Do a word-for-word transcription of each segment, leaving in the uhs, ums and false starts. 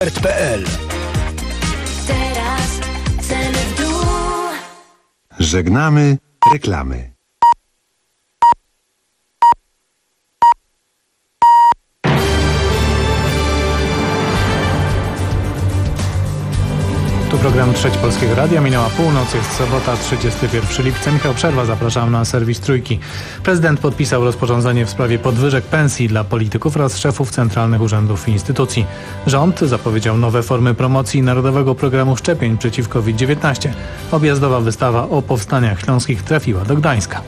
r p l. Teraz ceny w dół. Żegnamy reklamy. Tu program Trzeci Polskiego Radia. Minęła północ, jest sobota, trzydziestego pierwszego lipca. Michał Przerwa, zapraszam na serwis Trójki. Prezydent podpisał rozporządzenie w sprawie podwyżek pensji dla polityków oraz szefów centralnych urzędów i instytucji. Rząd zapowiedział nowe formy promocji Narodowego Programu Szczepień przeciw COVID dziewiętnaście. Objazdowa wystawa o powstaniach śląskich trafiła do Gdańska.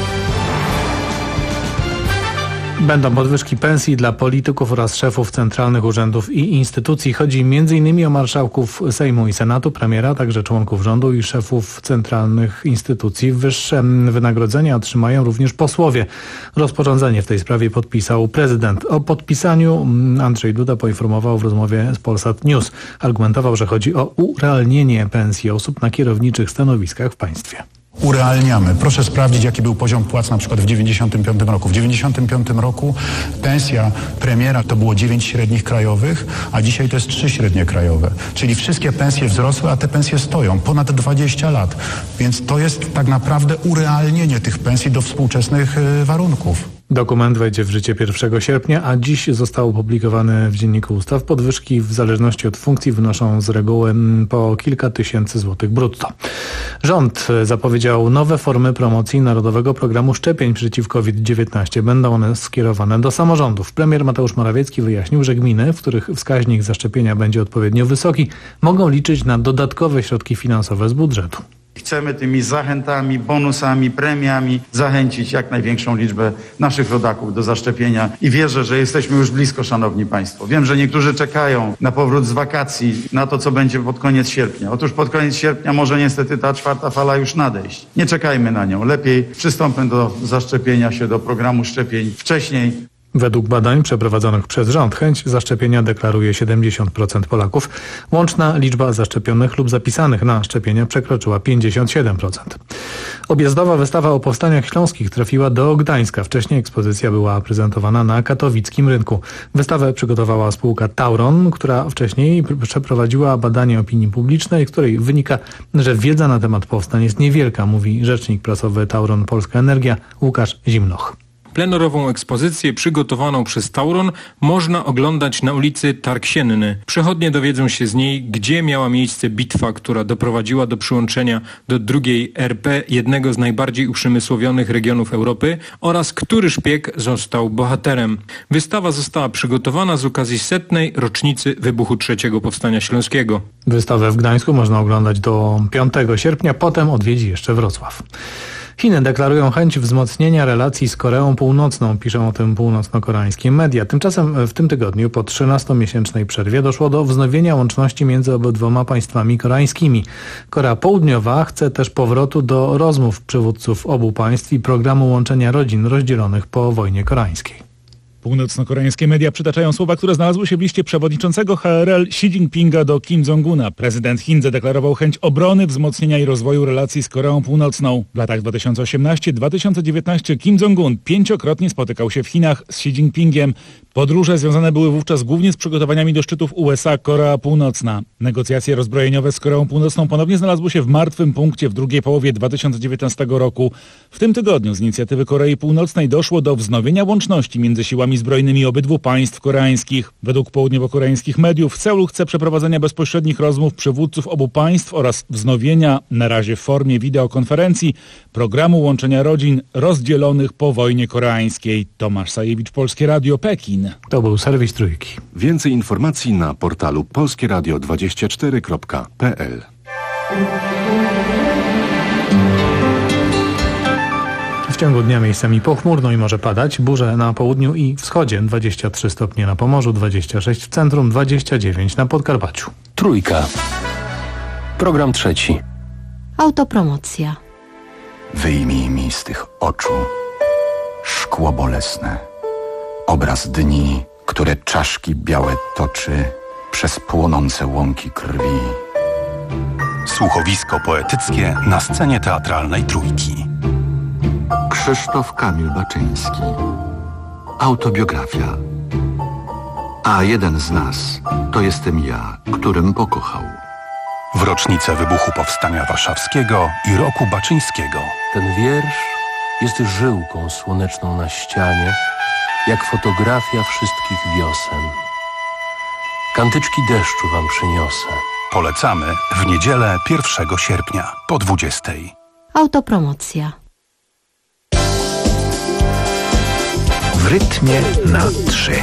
Będą podwyżki pensji dla polityków oraz szefów centralnych urzędów i instytucji. Chodzi między innymi o marszałków Sejmu i Senatu, premiera, także członków rządu i szefów centralnych instytucji. Wyższe wynagrodzenia otrzymają również posłowie. Rozporządzenie w tej sprawie podpisał prezydent. O podpisaniu Andrzej Duda poinformował w rozmowie z Polsat News. Argumentował, że chodzi o urealnienie pensji osób na kierowniczych stanowiskach w państwie. Urealniamy. Proszę sprawdzić, jaki był poziom płac na przykład w dziewięćdziesiątym piątym roku. W dziewięćdziesiątym piątym roku pensja premiera to było dziewięć średnich krajowych, a dzisiaj to jest trzy średnie krajowe. Czyli wszystkie pensje wzrosły, a te pensje stoją ponad dwadzieścia lat. Więc to jest tak naprawdę urealnienie tych pensji do współczesnych y, warunków. Dokument wejdzie w życie pierwszego sierpnia, a dziś został opublikowany w Dzienniku Ustaw. Podwyżki w zależności od funkcji wynoszą z reguły po kilka tysięcy złotych brutto. Rząd zapowiedział nowe formy promocji Narodowego Programu Szczepień przeciw COVID dziewiętnaście. Będą one skierowane do samorządów. Premier Mateusz Morawiecki wyjaśnił, że gminy, w których wskaźnik zaszczepienia będzie odpowiednio wysoki, mogą liczyć na dodatkowe środki finansowe z budżetu. Chcemy tymi zachętami, bonusami, premiami zachęcić jak największą liczbę naszych rodaków do zaszczepienia i wierzę, że jesteśmy już blisko, szanowni państwo. Wiem, że niektórzy czekają na powrót z wakacji, na to, co będzie pod koniec sierpnia. Otóż pod koniec sierpnia może niestety ta czwarta fala już nadejść. Nie czekajmy na nią. Lepiej przystąpmy do zaszczepienia się, do programu szczepień wcześniej. Według badań przeprowadzonych przez rząd chęć zaszczepienia deklaruje siedemdziesiąt procent Polaków. Łączna liczba zaszczepionych lub zapisanych na szczepienia przekroczyła pięćdziesiąt siedem procent. Objazdowa wystawa o powstaniach śląskich trafiła do Gdańska. Wcześniej ekspozycja była prezentowana na katowickim rynku. Wystawę przygotowała spółka Tauron, która wcześniej przeprowadziła badanie opinii publicznej, z której wynika, że wiedza na temat powstań jest niewielka, mówi rzecznik prasowy Tauron Polska Energia Łukasz Zimnoch. Plenerową ekspozycję przygotowaną przez Tauron można oglądać na ulicy Tarksienny. Przechodnie dowiedzą się z niej, gdzie miała miejsce bitwa, która doprowadziła do przyłączenia do drugiej R P jednego z najbardziej uprzemysłowionych regionów Europy oraz który szpieg został bohaterem. Wystawa została przygotowana z okazji setnej rocznicy wybuchu trzeciego Powstania Śląskiego. Wystawę w Gdańsku można oglądać do piątego sierpnia, potem odwiedzi jeszcze Wrocław. Chiny deklarują chęć wzmocnienia relacji z Koreą Północną, piszą o tym północno-koreańskie media. Tymczasem w tym tygodniu po trzynastomiesięcznej przerwie doszło do wznowienia łączności między obydwoma państwami koreańskimi. Korea Południowa chce też powrotu do rozmów przywódców obu państw i programu łączenia rodzin rozdzielonych po wojnie koreańskiej. Północno-koreańskie media przytaczają słowa, które znalazły się w liście przewodniczącego H R L Xi Jinpinga do Kim Jong-una. Prezydent Chin zadeklarował chęć obrony, wzmocnienia i rozwoju relacji z Koreą Północną. W latach dwa tysiące osiemnastym do dwa tysiące dziewiętnastego Kim Jong-un pięciokrotnie spotykał się w Chinach z Xi Jinpingiem. Podróże związane były wówczas głównie z przygotowaniami do szczytów U S A Korea Północna. Negocjacje rozbrojeniowe z Koreą Północną ponownie znalazły się w martwym punkcie w drugiej połowie dwa tysiące dziewiętnastego roku. W tym tygodniu z inicjatywy Korei Północnej doszło do wznowienia łączności między siłami zbrojnymi obydwu państw koreańskich. Według południowo-koreańskich mediów Seul chce przeprowadzenia bezpośrednich rozmów przywódców obu państw oraz wznowienia, na razie w formie wideokonferencji, programu łączenia rodzin rozdzielonych po wojnie koreańskiej. Tomasz Sajewicz, Polskie Radio, Pekin. To był serwis Trójki. Więcej informacji na portalu polskie radio dwadzieścia cztery kropka p l. W ciągu dnia miejscami pochmurno i może padać. Burze na południu i wschodzie. dwadzieścia trzy stopnie na Pomorzu, dwadzieścia sześć w centrum, dwadzieścia dziewięć na Podkarpaciu. Trójka. Program trzeci. Autopromocja. Wyjmij mi z tych oczu szkło bolesne. Obraz dni, które czaszki białe toczy przez płonące łąki krwi. Słuchowisko poetyckie na scenie teatralnej Trójki. Krzysztof Kamil Baczyński. Autobiografia. A jeden z nas to jestem ja, którym pokochał. W rocznicę wybuchu Powstania Warszawskiego i roku Baczyńskiego. Ten wiersz jest żyłką słoneczną na ścianie, jak fotografia wszystkich wiosen. Kantyczki deszczu wam przyniosę. Polecamy w niedzielę pierwszego sierpnia po dwudziestej. Autopromocja. W rytmie na trzy.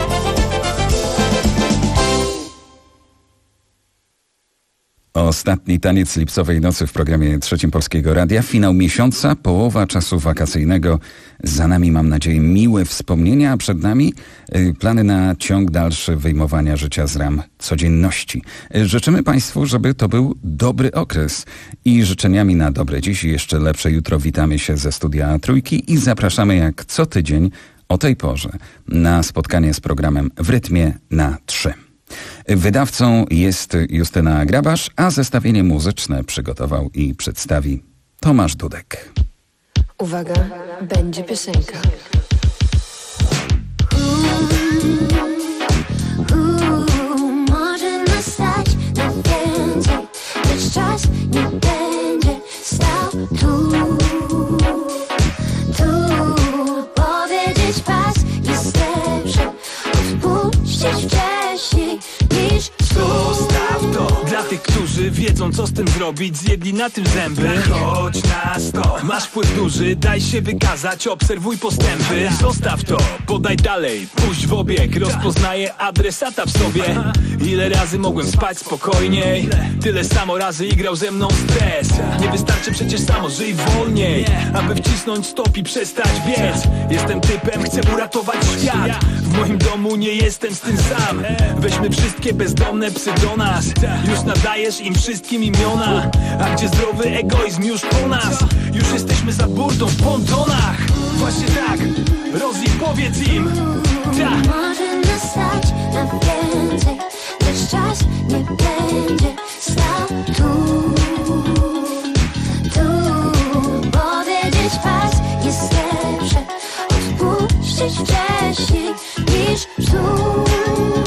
Ostatni taniec lipcowej nocy w programie Trzecim Polskiego Radia. Finał miesiąca, połowa czasu wakacyjnego. Za nami, mam nadzieję, miłe wspomnienia, a przed nami y, plany na ciąg dalszy wyjmowania życia z ram codzienności. Y, życzymy Państwu, żeby to był dobry okres i życzeniami na dobre dziś i jeszcze lepsze jutro witamy się ze studia Trójki i zapraszamy jak co tydzień o tej porze na spotkanie z programem W rytmie na trzy. Wydawcą jest Justyna Grabasz, a zestawienie muzyczne przygotował i przedstawi Tomasz Dudek. Uwaga, będzie piosenka. Może nastać na więcej, lecz czas nie będzie stał tu. Tu powiedzieć pas jest lepsze, odpuścić wcześniej niż zostaw to dla tych, którzy wiedzą, co z tym zrobić. Zjedli na tym zęby. Chodź na sto. Masz wpływ duży, daj się wykazać. Obserwuj postępy. Zostaw to, podaj dalej. Puść w obieg, rozpoznaję adresata w sobie. Ile razy mogłem spać spokojniej, tyle samo razy igrał ze mną stres. Nie wystarczy przecież samo, żyj wolniej, aby wcisnąć stop i przestać biec. Jestem typem, chcę uratować świat. W moim domu nie jestem z tym sam. Weźmy wszystkie bezdomne psy do nas. Już nadajesz im wszystkim imiona. A gdzie zdrowy egoizm już po nas? Już jesteśmy za burdą w pontonach. Właśnie tak, Rosie, powiedz im tak. Może nastać na więcej, lecz czas nie będzie stał tu. Tu powiedzieć pas jest lepsze, odpuścić wcześniej niż psuć.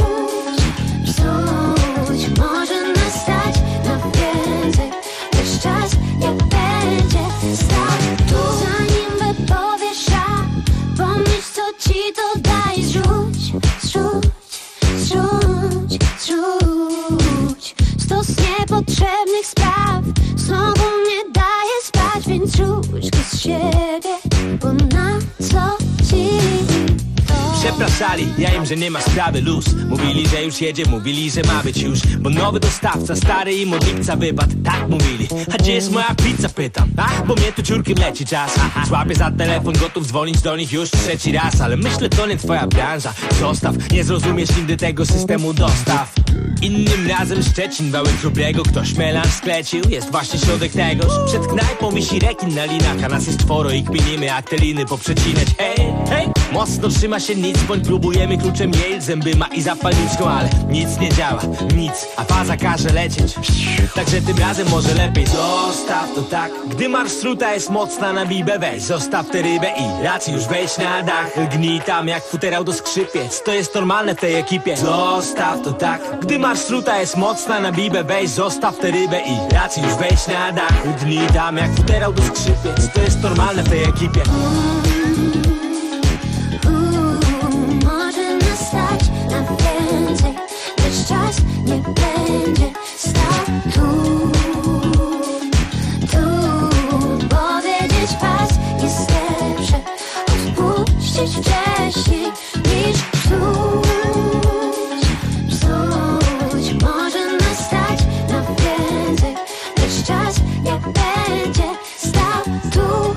Psuć może nastać na więcej, lecz czas nie będzie stał tu. Zanim wypowiesz A, pomyśl, co ci to daje. Zrzuć, zrzuć, zrzuć, zrzuć stos niepotrzebnych spraw. Znowu nie daje spać, więc rzuć go z siebie, bo na co ci przepraszali, ja im, że nie ma sprawy, luz. Mówili, że już jedzie, mówili, że ma być już, bo nowy dostawca, stary i modlica wypadł. Tak mówili, a gdzie jest moja pizza, pytam. Ach, bo mnie tu ciurkiem leci czas. Złapię za telefon, gotów dzwonić do nich już trzeci raz. Ale myślę, to nie twoja branża. Zostaw, nie zrozumiesz nigdy tego systemu dostaw. Innym razem Szczecin, Wałęszobrego. Ktoś melanż sklecił, jest właśnie środek tegoż. Przed knajpą wisi rekin na linach, a nas jest czworo i kminimy, jak te liny poprzecinać. Hej, hej, mocno trzyma się nic, bądź próbujemy kluczem jej. Zęby ma i zapalniczką, ale nic nie działa, nic, a faza każe lecieć. Także tym razem może lepiej zostaw to tak. Gdy marszruta jest mocna na bibę, weź zostaw tę rybę i raczej już wejdź na dach. Gnij tam jak futerał do skrzypiec, to jest normalne w tej ekipie. Zostaw to tak. Gdy marszruta jest mocna na bibę, weź zostaw tę rybę i raczej już wejdź na dach. Gnij tam jak futerał do skrzypiec, to jest normalne w tej ekipie. może nastać na więcej, lecz czas nie będzie stał tu. Tu powiedzieć pas jest lepsze, odpuścić wcześniej niż psuć. Psuć może nastać na więcej, lecz czas nie będzie stał tu.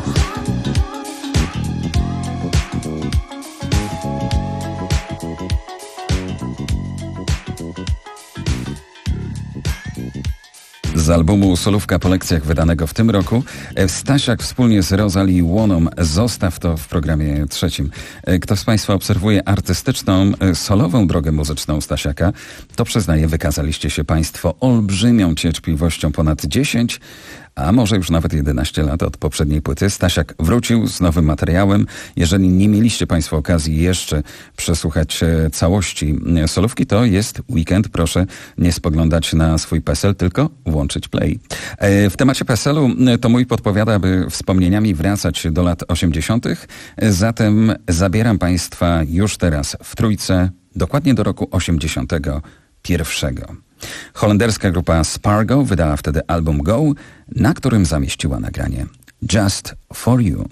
Z albumu Solówka po lekcjach wydanego w tym roku Stasiak wspólnie z Rosalie Łoną Zostaw to w programie trzecim. Kto z Państwa obserwuje artystyczną, solową drogę muzyczną Stasiaka, to przyznaję, wykazaliście się Państwo olbrzymią cierpliwością ponad dziesięć, a może już nawet jedenaście lat od poprzedniej płyty. Stasiak wrócił z nowym materiałem. Jeżeli nie mieliście Państwo okazji jeszcze przesłuchać całości solówki, to jest weekend. Proszę nie spoglądać na swój PESEL, tylko włączyć play. W temacie PESEL-u to mój podpowiada, by wspomnieniami wracać do lat osiemdziesiątych. Zatem zabieram Państwa już teraz w trójce, dokładnie do roku osiemdziesiątego pierwszego. Holenderska grupa Spargo wydała wtedy album Go, na którym zamieściła nagranie Just For You.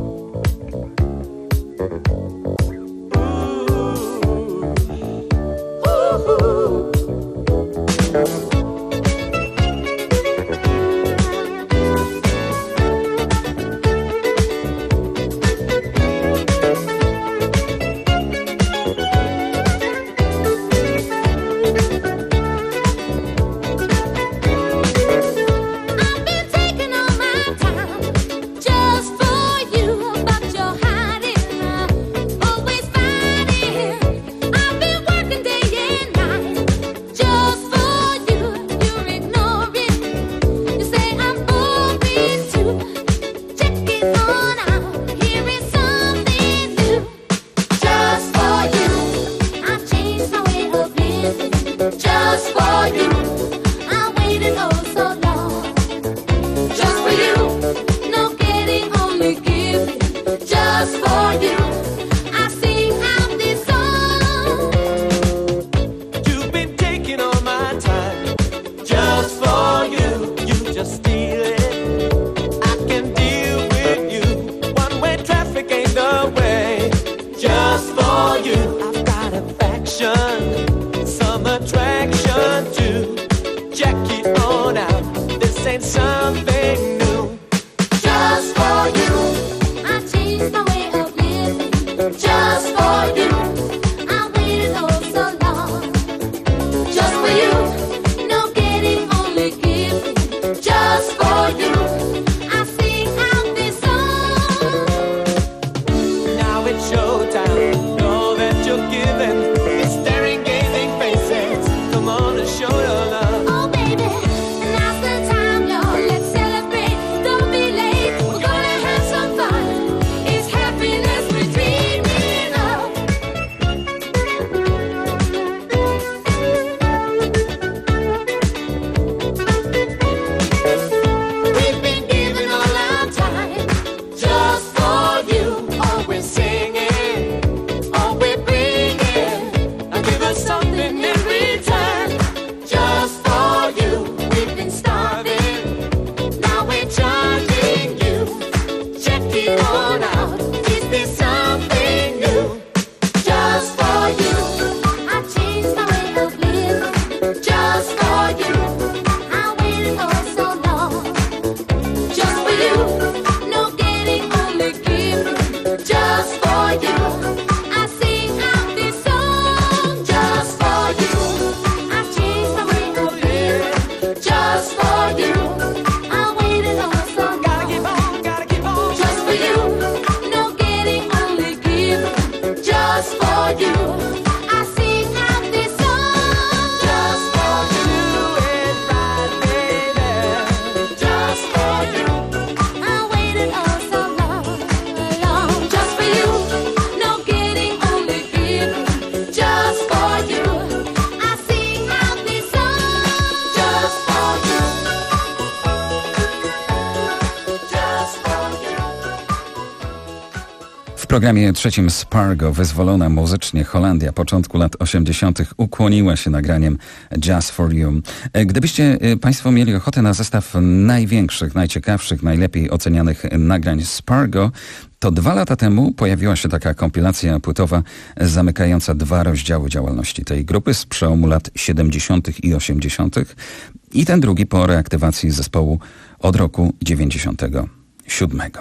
W programie trzecim Spargo, wyzwolona muzycznie Holandia początku lat osiemdziesiątych ukłoniła się nagraniem Just For You. Gdybyście Państwo mieli ochotę na zestaw największych, najciekawszych, najlepiej ocenianych nagrań Spargo, to dwa lata temu pojawiła się taka kompilacja płytowa zamykająca dwa rozdziały działalności tej grupy z przełomu lat siedemdziesiątych i osiemdziesiątych i ten drugi po reaktywacji zespołu od roku dziewięćdziesiątego siódmego.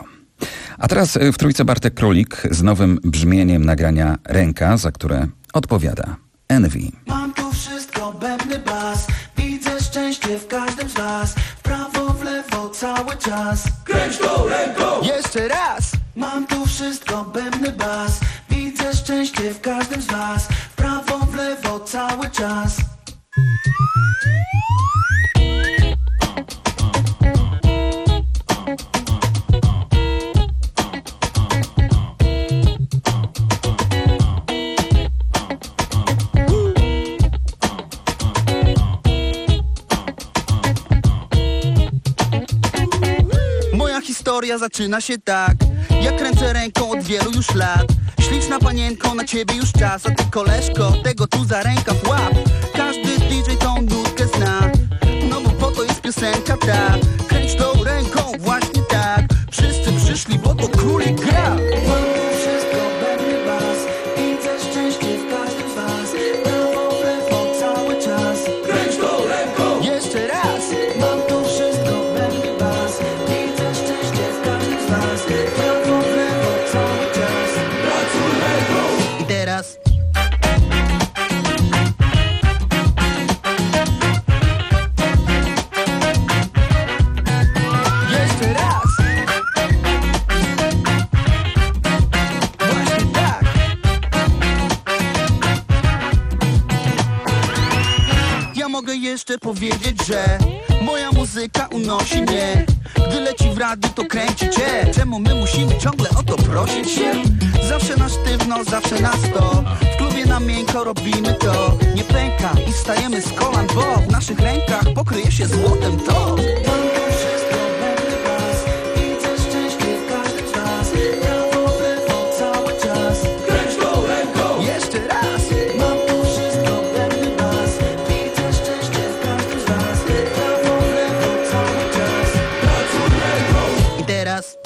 A teraz w trójce Bartek Królik z nowym brzmieniem nagrania Ręka, za które odpowiada Envy. Mam tu wszystko, bębny bas, widzę szczęście w każdym z was, w prawo, w lewo cały czas. Kręć go ręką! Jeszcze raz! Mam tu wszystko, bębny bas, widzę szczęście w każdym z was, w prawo, w lewo cały czas. historia zaczyna się tak. Ja kręcę ręką od wielu już lat. Śliczna panienko, na ciebie już czas. A ty koleżko, tego tu za rękaw łap. Każdy D J tą nutkę zna, no bo po to jest piosenka ta. Kręć tą ręką, właśnie tak. Wszyscy przyszli, bo to królik gra. Wszystko będę bas. Widzę szczęście w każdym z was. Prawo, w lewo, cały czas. Kręć tą ręką. Jeszcze raz. Mam tu wszystko, będę bas. Widzę szczęście w każdym z was. Prawo, w lewo, cały czas. Pracuj ręką. I teraz jeszcze raz. Właśnie tak. Ja mogę jeszcze powiedzieć, że moja muzyka unosi mnie. Gdy leci w radiu, to kręci cię. Czemu my musimy ciągle o to prosić się? Zawsze na sztywno, zawsze na sto. W klubie na miękko robimy to. Nie pęka i stajemy z kolan, bo w naszych rękach pokryje się złotem to. Mam tu wszystko, będę bas. Widzę szczęście w każdym z was. Prawo, w lewo, cały czas. Kręć tą ręką. Jeszcze raz. Mam tu wszystko, będę bas. Widzę szczęście w każdym z was. Prawo, w lewo, cały czas. Pracuj ręką. I teraz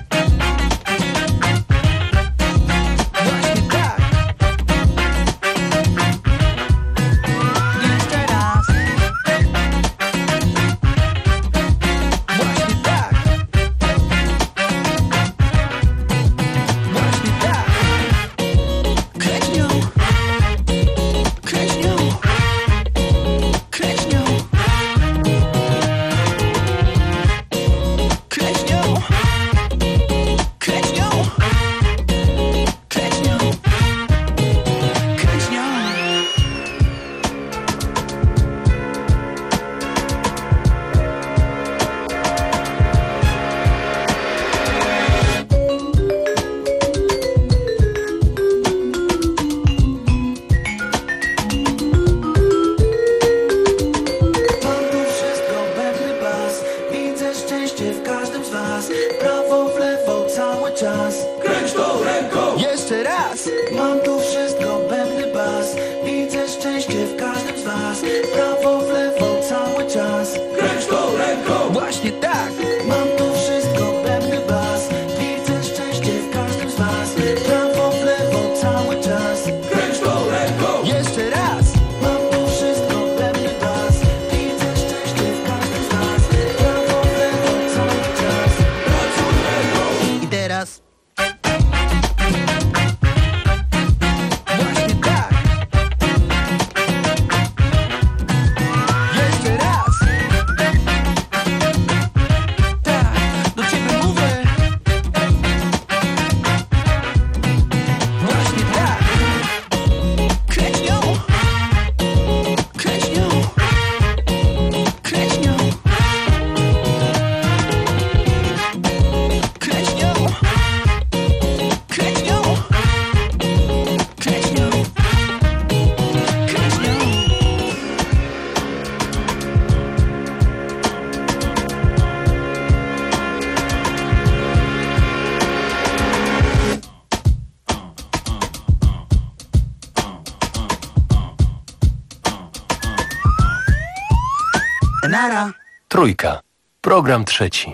Nara. Trójka. Program trzeci.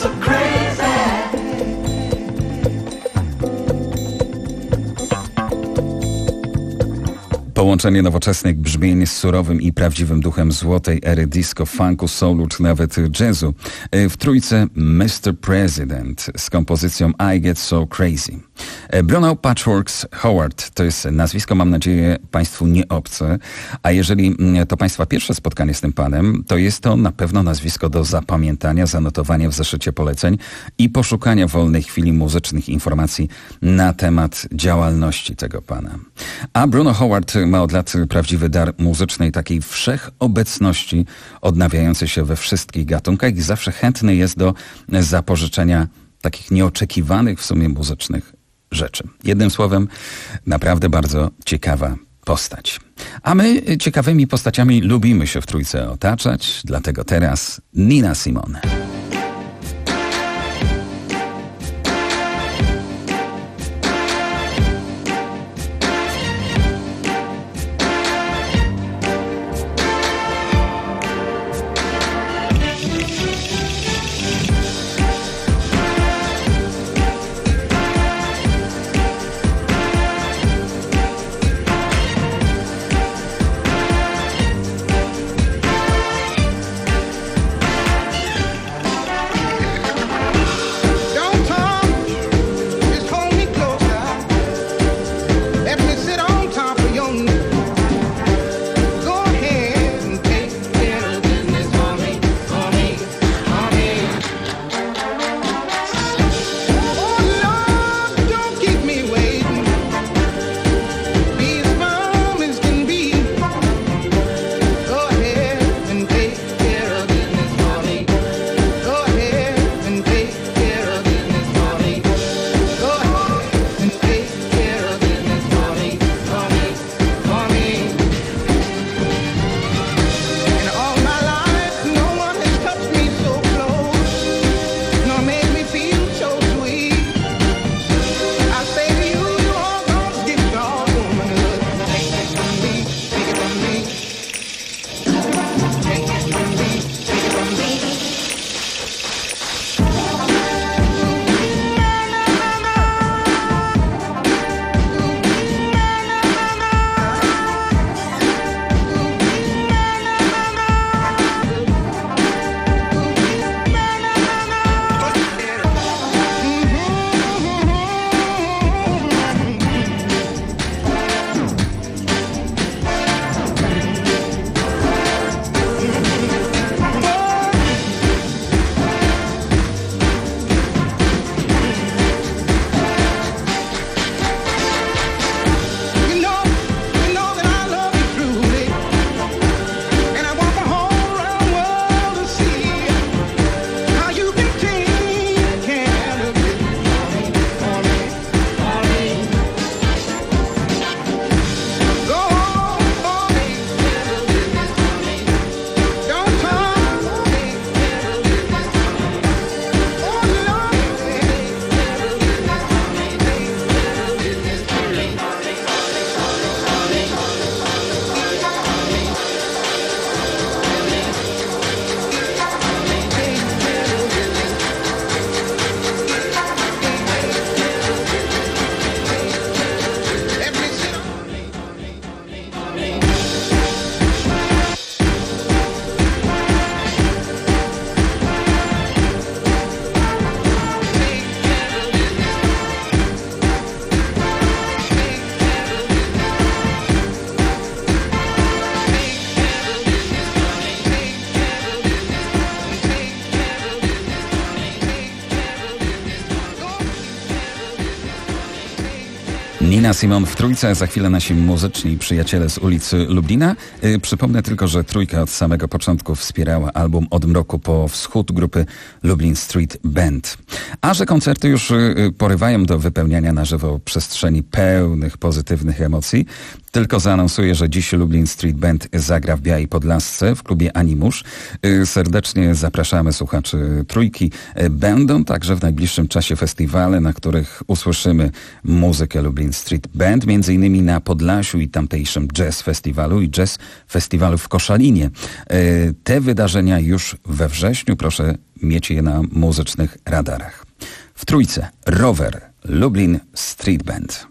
so crazy. Połączenie nowoczesnych brzmień z surowym i prawdziwym duchem złotej ery disco, funku, soulu czy nawet jazzu. W trójce mister President z kompozycją I Get So Crazy. Bruno Patchworks Howard to jest nazwisko, mam nadzieję, Państwu nie obce, a jeżeli to Państwa pierwsze spotkanie z tym panem, to jest to na pewno nazwisko do zapamiętania, zanotowania w zeszycie poleceń i poszukania w wolnej chwili muzycznych informacji na temat działalności tego pana. A Bruno Howard ma od lat prawdziwy dar muzycznej, takiej wszechobecności, odnawiającej się we wszystkich gatunkach i zawsze chętny jest do zapożyczenia takich nieoczekiwanych w sumie muzycznych rzeczy. Jednym słowem, naprawdę bardzo ciekawa postać. A my ciekawymi postaciami lubimy się w trójce otaczać, dlatego teraz Nina Simone. Nina Simone w trójce, za chwilę nasi muzyczni przyjaciele z ulicy Lublina. Yy, przypomnę tylko, że trójka od samego początku wspierała album Od mroku po wschód grupy Lublin Street Band. A że koncerty już yy, porywają do wypełniania na żywo przestrzeni pełnych pozytywnych emocji, Tylko zaanonsuję, że dziś Lublin Street Band zagra w Białej Podlasce w klubie Animusz. Serdecznie zapraszamy słuchaczy Trójki. Będą także w najbliższym czasie festiwale, na których usłyszymy muzykę Lublin Street Band, między innymi na Podlasiu i tamtejszym Jazz Festiwalu i Jazz Festiwalu w Koszalinie. Te wydarzenia już we wrześniu, proszę mieć je na muzycznych radarach. W Trójce Rower, Lublin Street Band.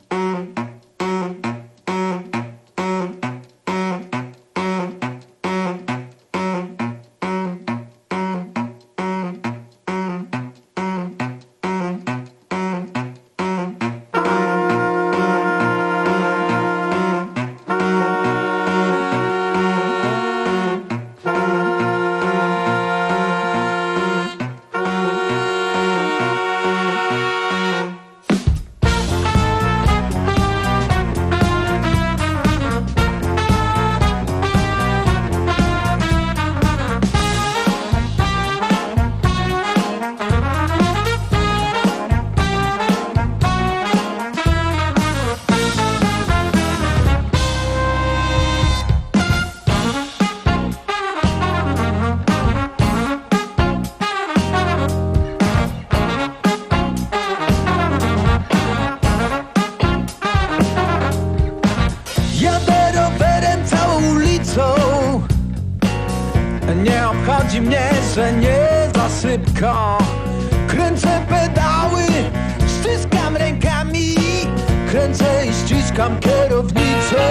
Nie obchodzi mnie, że nie za szybko. Kręcę pedały, ściskam rękami, kręcę i ściskam kierownicę.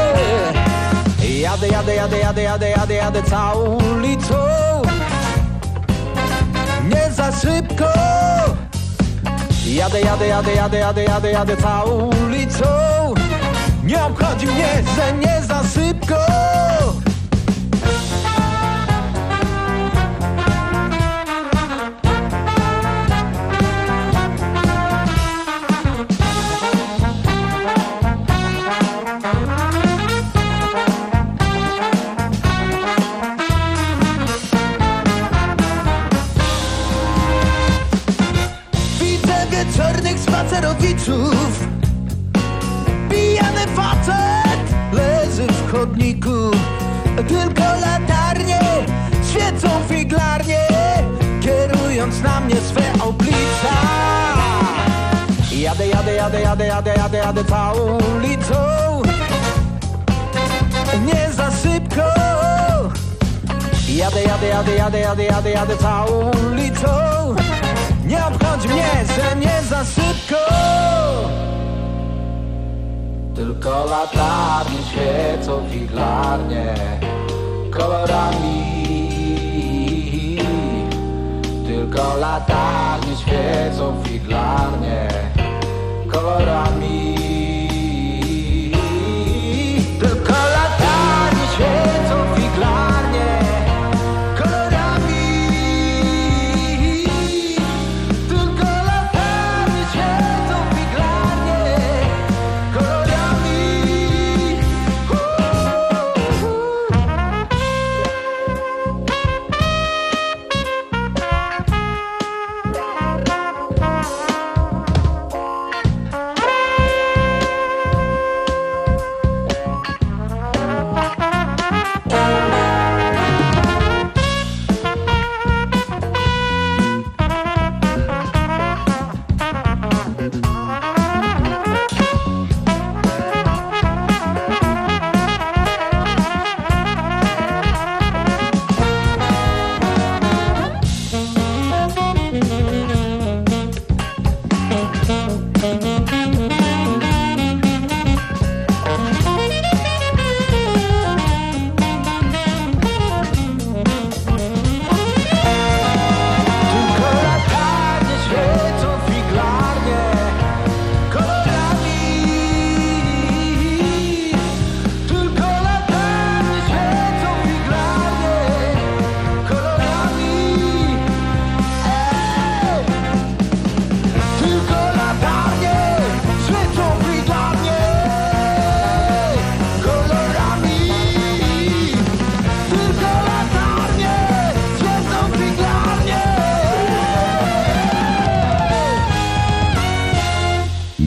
Jadę, jadę, jadę, jadę, jadę, jadę, jadę całą ulicą. Nie za szybko. Jadę, jadę, jadę, jadę, jadę, jadę, jadę całą ulicą. Nie obchodzi mnie, że nie za szybko. Wieczornych spacerowiczów, pijany facet leży w chodniku. Tylko latarnie świecą figlarnie, kierując na mnie swe oblicze. Jadę, jadę, jadę, jadę, jadę, jadę, jadę całą ulicą. Nie za szybko. Jadę, jadę, jadę, jadę, jadę, jadę, jadę całą ulicą. Nie obchodzi mnie, że nie za szybko. Tylko latarnie świecą figlarnie kolorami. Tylko latarnie świecą figlarnie kolorami. Tylko latarnie świecą figlarnie kolorami. Tylko latarnie świecą figlarnie kolorami.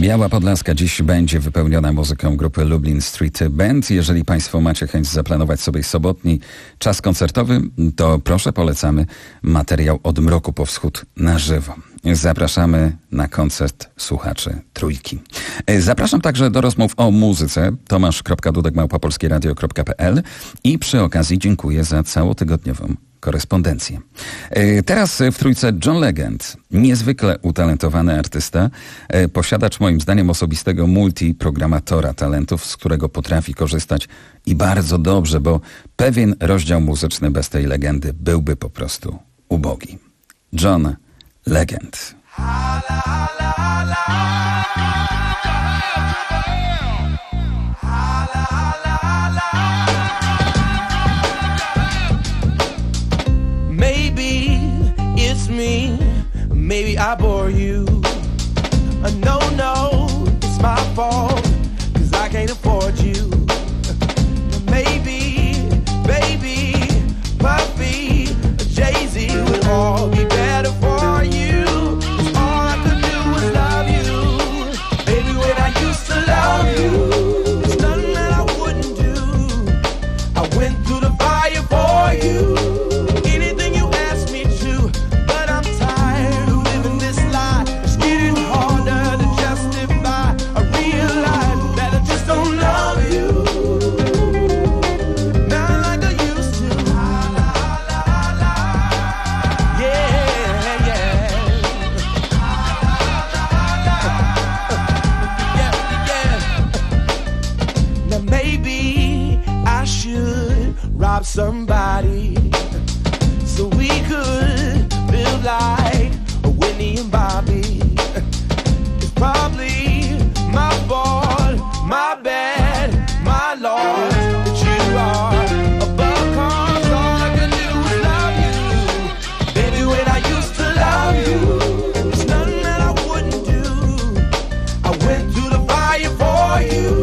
Biała Podlaska dziś będzie wypełniona muzyką grupy Lublin Street Band. Jeżeli Państwo macie chęć zaplanować sobie sobotni czas koncertowy, to proszę, polecamy materiał Od mroku po wschód na żywo. Zapraszamy na koncert słuchaczy Trójki. Zapraszam także do rozmów o muzyce. tomasz kropka dudek małpa polskie radio kropka p l i przy okazji dziękuję za całotygodniową korespondencję. Teraz w Trójce John Legend, niezwykle utalentowany artysta, posiadacz moim zdaniem osobistego multiprogramatora talentów, z którego potrafi korzystać i bardzo dobrze, bo pewien rozdział muzyczny bez tej legendy byłby po prostu ubogi. John Legend. Maybe it's me, maybe I bore you. Uh, no, no, it's my fault, cause I can't afford you. Maybe, baby, Puffy, Jay-Z would all be better for you. All I could do was love you. Baby, when I used to love you, there's nothing that I wouldn't do. I went through the fire for you. Somebody, so we could live like Whitney and Bobby. It's probably my fault, my bad, my loss that you are above, cause all I can do is love you. Baby, when I used to love you, there's nothing that I wouldn't do. I went through the fire for you.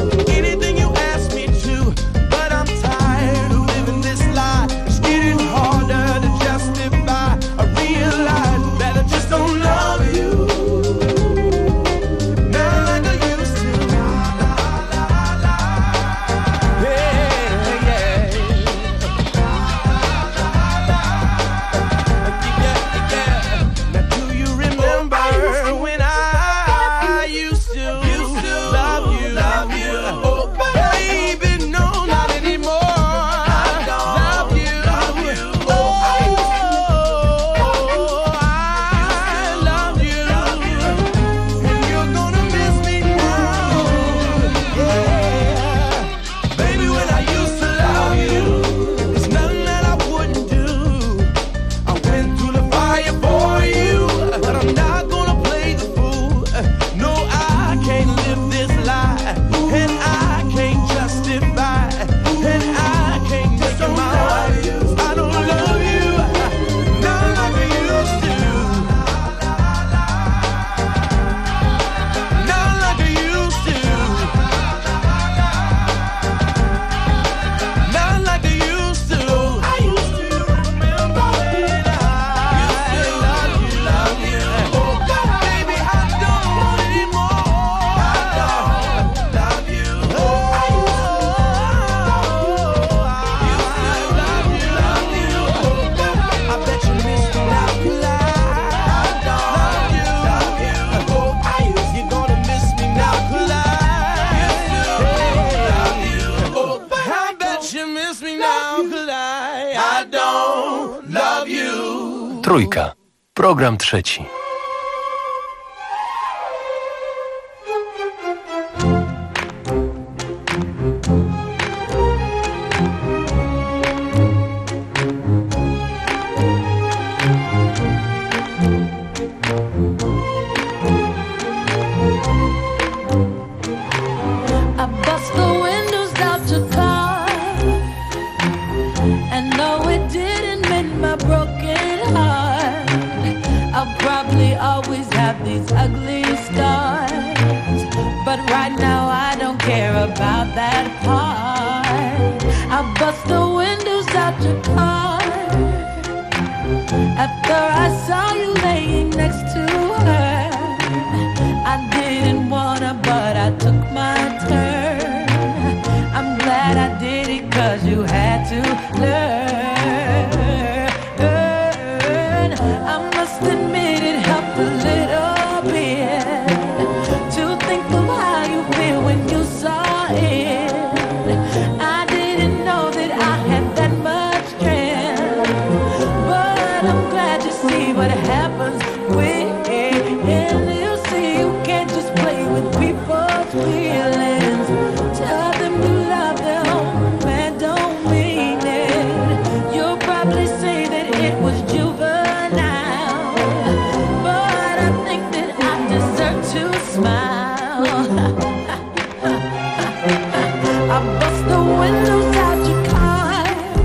Trójka. Program trzeci. I didn't wanna, but I took my turn. I'm glad I did it, cause you had to learn. I must admit it helped a little bit to think of how you feel when you saw it. I didn't know that I had that much strength, but I'm glad you see what happens when you see you can't just play with people's feelings. Tell them you love them, man, don't mean it. You'll probably say that it was juvenile, but I think that I deserve to smile. I bust the windows out your car.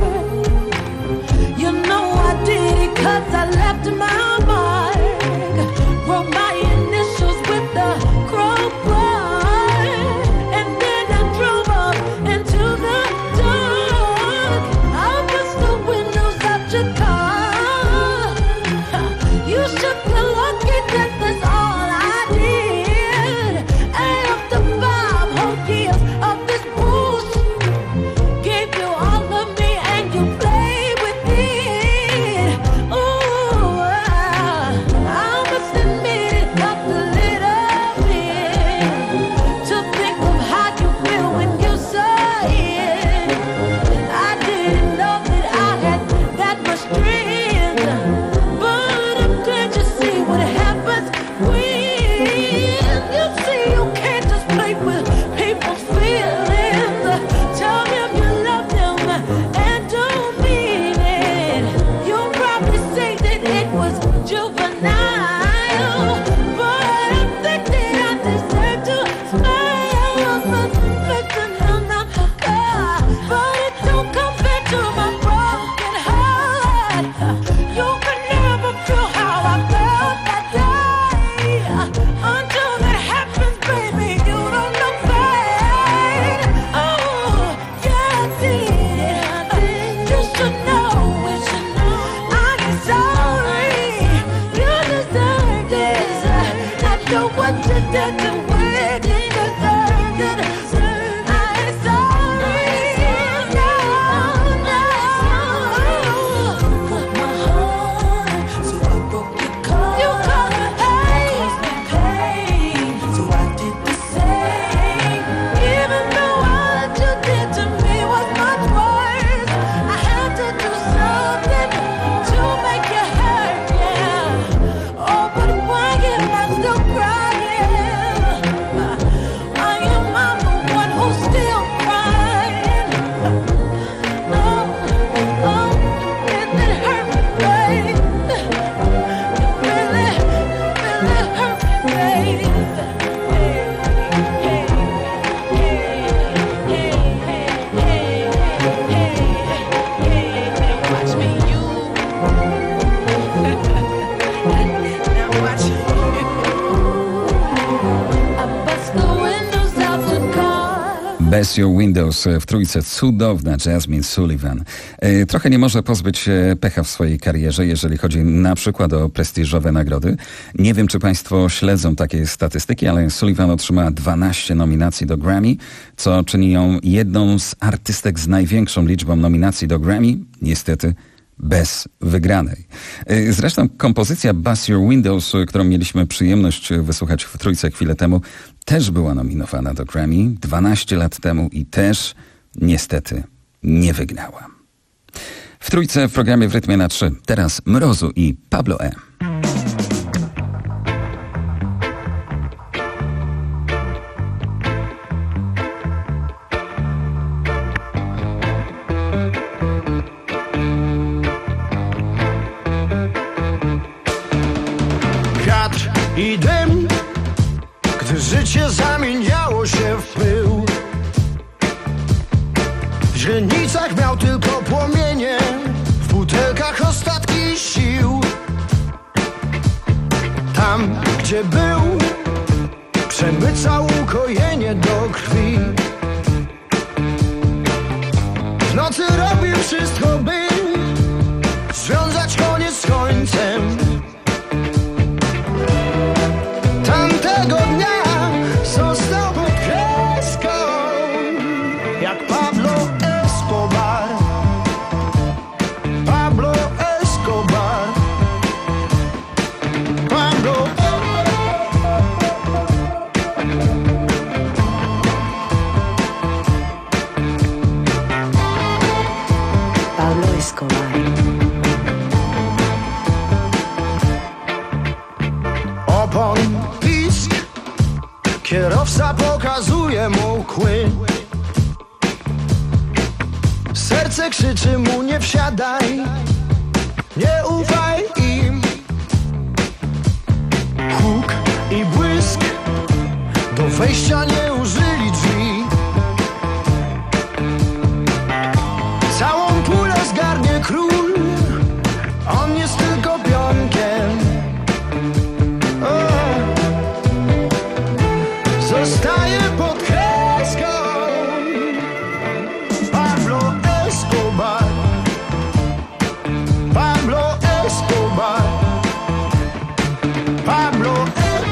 You know I did it cause I left my mark. Wrote my initials with the crowbar, and then I drove up into the dark. I bust the windows out your car. You should feel lucky that that's all I did. And after five whole years of this bullshit, gave you all of me and you played with it. Ooh, I, I must admit it helped a little bit to think of how you feel when you saw it. I didn't know that I had that much strength, but I'm glad you see what happens when you see you can't just play with people's feelings. Tell them you love them and don't mean it. You'll probably say that it was juvenile, but I think that I deserve to smile. But listen, I'm not God, but it don't compare to my broken heart. You can never feel how I felt that day. Until that happens, baby, you don't know pain. Oh, yeah, I did. You should know it. I'm sorry. You deserved it. I know what you did to me. You deserved it. I'm sorry. No, no. Broke my heart, so I broke your car. You caused me pain, so I did the same. Even though all that you did to me was much worse, I had to do something to make you hurt, yeah. Oh, but why am I still crying? Why am I the one who's still crying? Oh, oh, it did hurt me, babe. It really, really hurt me, babe. Watch me, you. Now watch you. I bust the windows out the car. Best Your Windows w trójce cudowna Jasmine Sullivan. E, trochę nie może pozbyć się pecha w swojej karierze, jeżeli chodzi na przykład o prestiżowe nagrody. Nie wiem, czy Państwo śledzą takie statystyki, ale Sullivan otrzymała dwanaście nominacji do Grammy, co czyni ją jedną z artystek z największą liczbą nominacji do Grammy. Niestety bez wygranej. E, Zresztą kompozycja Bust Your Windows, którą mieliśmy przyjemność wysłuchać w trójce chwilę temu, też była nominowana do Grammy dwanaście lat temu i też niestety nie wygrała. W trójce w programie w rytmie na trzy. Teraz Mrozu i Pablo E. Wiatr i dym, gdy życie zamieniało się w pył. W źrenicach miał tylko płomienie, w butelkach ostatki sił. Tam, gdzie był, przemycał ukojenie do krwi. W nocy robił wszystko, by związać koniec z końcem. Tamtego dnia Kierowca pokazuje mu kły. Serce krzyczy mu nie wsiadaj, nie ufaj im. Huk i błysk, do wejścia nie użyli drzwi. Całą pulę zgarnie król, on jest tylko pionkiem. O, zostaje pod kreską. Pablo Escobar, Pablo Escobar, Pablo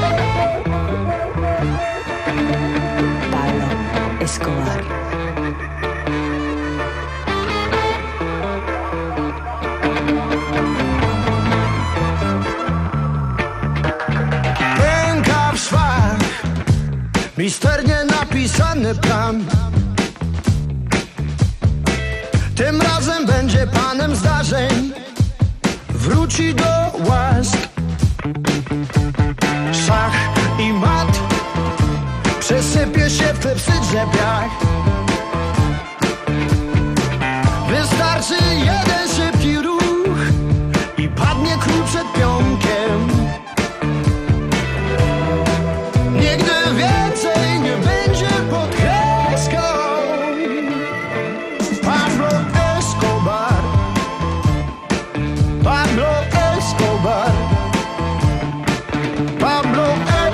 Pablo Escobar. Pęka w szwach misternie napisany plan. Tym razem będzie panem zdarzeń, wróci do łask. Szach i mat przesypie się w klepsydrze piach. Wystarczy jeden szybki ruch i padnie król przed pionkiem. Nigdy więcej nie będzie pod kreską. Pablo Escobar, Pablo Escobar, Pablo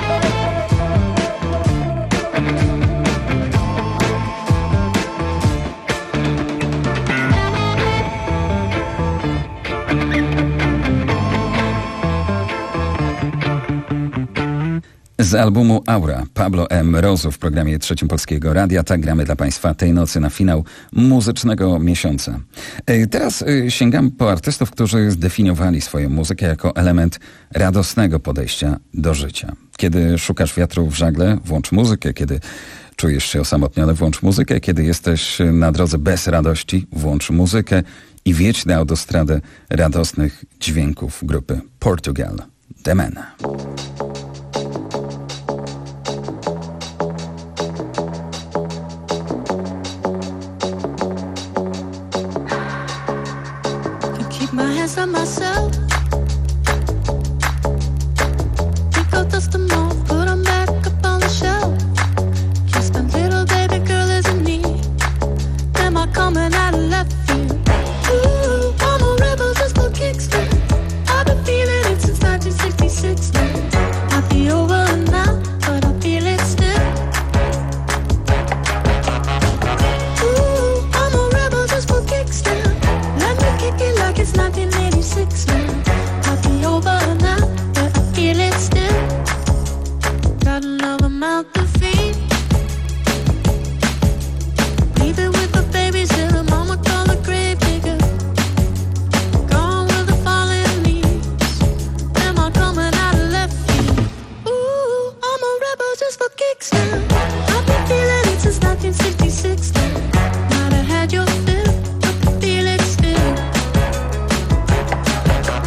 Z albumu Aura Pablo M. Mrozu w programie Trzecim Polskiego Radia. Tak gramy dla Państwa tej nocy na finał muzycznego miesiąca. Teraz sięgam po artystów, którzy zdefiniowali swoją muzykę jako element radosnego podejścia do życia. Kiedy szukasz wiatru w żagle, włącz muzykę. Kiedy czujesz się osamotniony, włącz muzykę. Kiedy jesteś na drodze bez radości, włącz muzykę i wjedź na autostradę radosnych dźwięków grupy Portugal, The Man. My hands on myself. Pick up, dust them off, put them back up on the shelf. Just a little baby girl isn't me. Am I coming out of left field? Ooh, I'm a rebel just for kicks. I've been feeling it since nineteen sixty-six now. Might be over now, but I feel it still. Ooh, I'm a rebel just for kicks now. Let me kick it like it's nineteen eighty-six now. I'll be over now, but I feel it still. Got another mouth to feed. Leave it with the babies till the mama call the grave digger. Gone with the falling leaves. Am I coming out of left field? Ooh, I'm a rebel just for kicks now. I've been feeling it since nineteen sixty-six now. Might have had your fill, but I feel it still.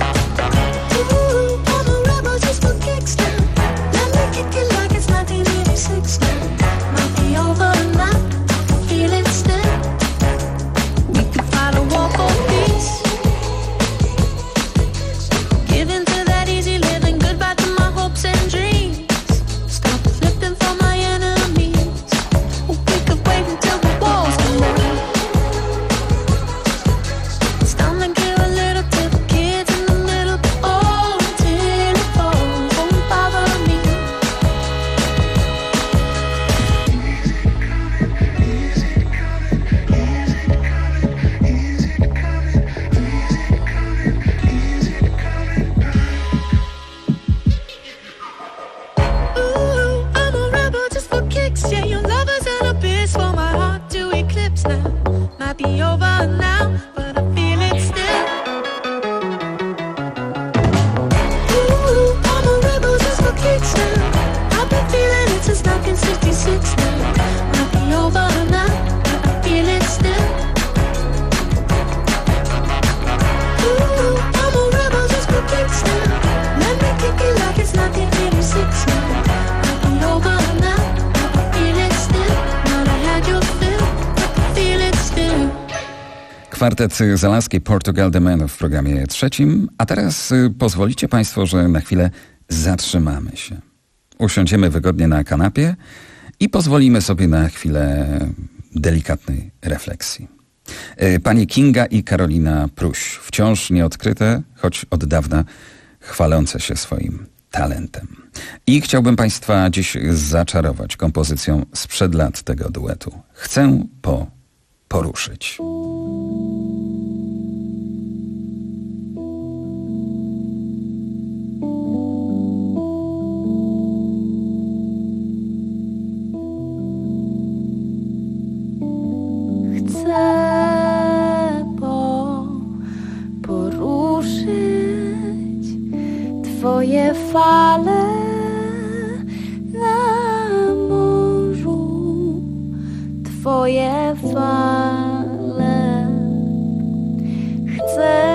Kwartet z Alaski, Portugal The Man w programie trzecim. A teraz y, pozwolicie państwo, że na chwilę zatrzymamy się. Usiądziemy wygodnie na kanapie i pozwolimy sobie na chwilę delikatnej refleksji. Y, Panie Kinga i Karolina Pruś, wciąż nieodkryte, choć od dawna chwalące się swoim talentem. I chciałbym państwa dziś zaczarować kompozycją sprzed lat tego duetu. Chcę po poruszyć. Chcę po poruszyć twoje fale na morzu, twoje fale. Chcę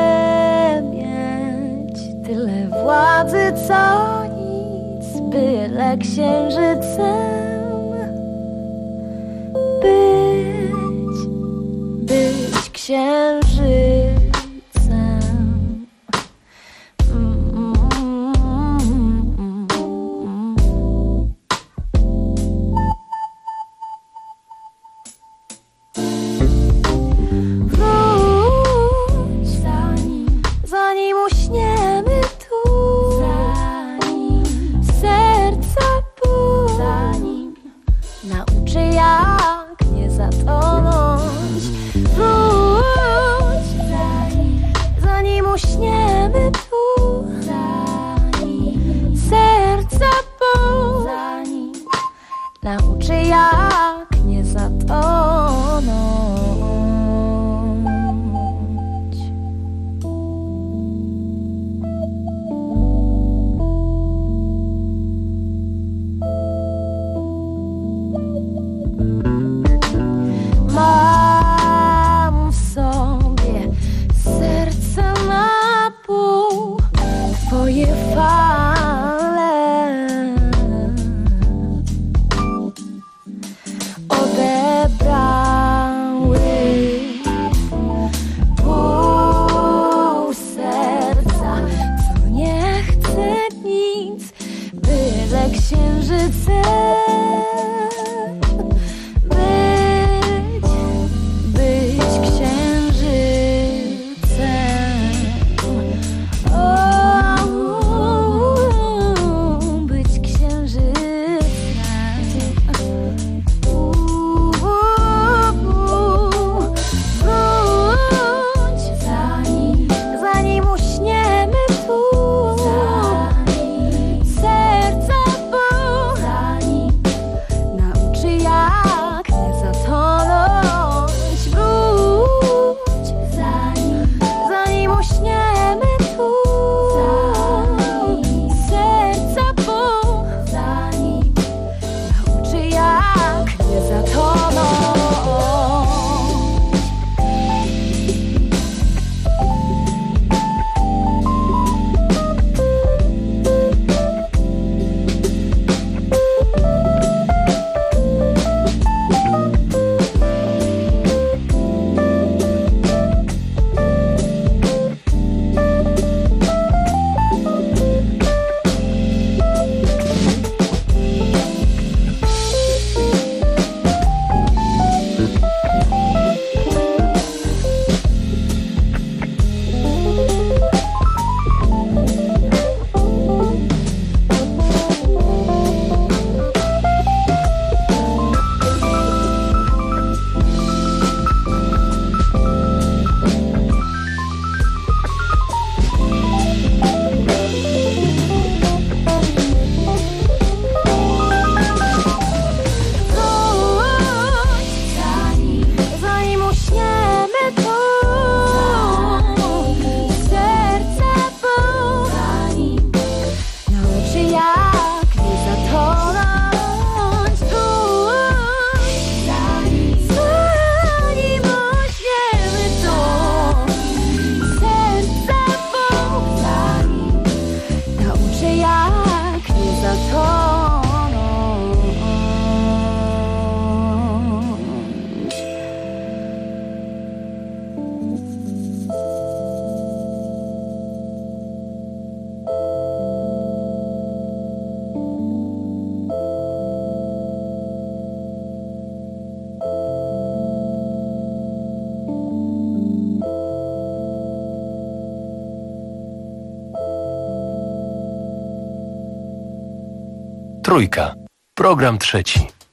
mieć tyle władzy, co nic, byle księżycem być, być księżycem. Nauczy jak nie zatonąć. Mam w sobie serce na pół, twoje fale odebrały pół serca, co nie chce nic, byle księżycem być, być księżycem. O, być księżycem. Zanim, zanim uśniemy tu, serca pół, zanim Trójka. Program trzeci.